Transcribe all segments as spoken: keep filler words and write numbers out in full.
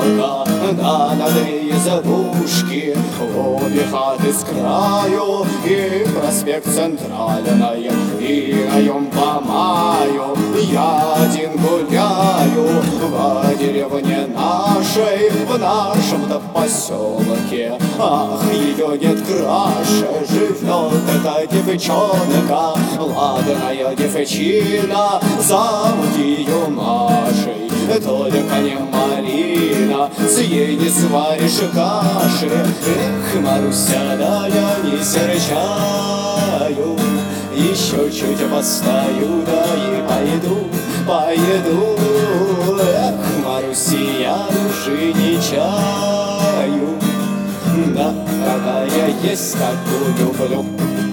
поселка, да на две избушки, обе хаты с краю, и проспект Центральный, и на нем по маю я один гуляю в деревне нашей, в нашем-то поселке. Ах, ее нет краше, живет эта девчонка, ладная девчина, зовут ее Машей. Только не малина, с ей не сваришь каши. Эх, Маруся, да я не серчаю, еще чуть постою, да и пойду, поеду. Эх, Маруси, я души не чаю, да какая есть, такую люблю.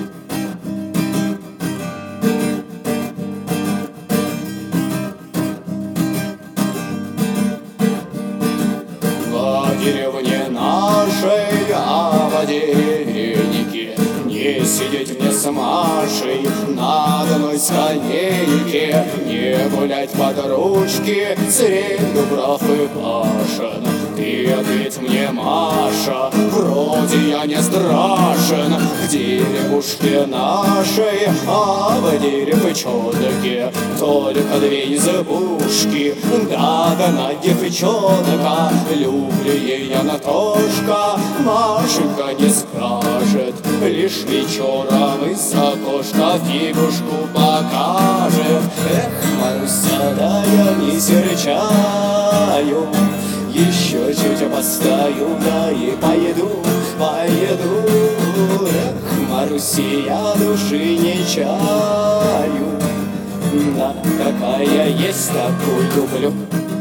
В деревне нашей, а в деревеннике не сидеть мне с Машей на одной скамейке, не гулять под ручки средь Дубров и Пашин. Ты ответь мне, Маша, вроде я не страшен, в деревушке нашей, а в деревчонке только две избушки, да да на девчонка, люблю ей Анатошка, Машенька не скажет, лишь вечером из окошка фигушку покажет. Эх, Маруся, да я не серчаю, еще чуть постою, да и поеду, поеду. Эх, Маруси, я души не чаю, да какая есть, такую люблю.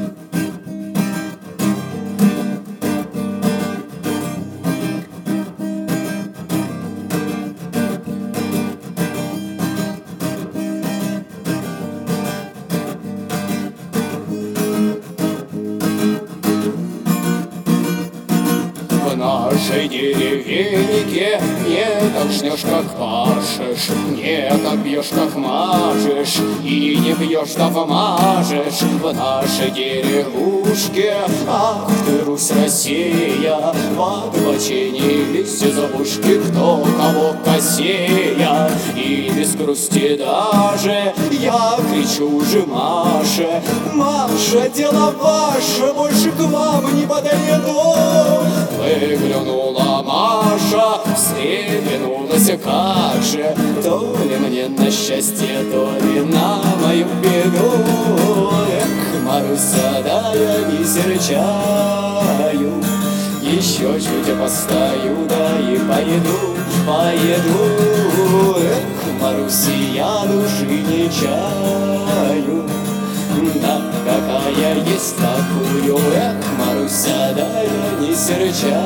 В нашей деревеньке не так жнешь, как пашешь, не так бьешь, как мажешь, и не бьешь, да помажешь. В нашей деревушке, ах ты, Русь, Россия, под бочине листья забушки, кто кого косея. И без грусти даже я кричу же Маше: Маша, дело ваше, больше к вам не подойду. Выглянула Маша, встрепенулась, как же, то ли мне на счастье, то ли на мою беду. Эх, Маруся, да я не серчаю, еще чуть постою, да и поеду, поеду. Эх, Маруси, я души не чаю, да какая есть, такую. Эх, Маруся, да я не серчаю,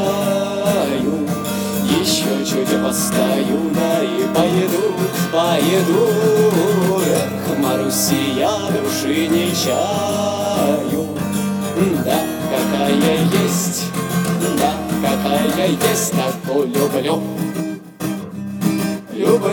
еще чуть постою, да и поеду, поеду. Эх, Маруси, я души не чаю, да какая есть, да какая есть, такую люблю, люблю.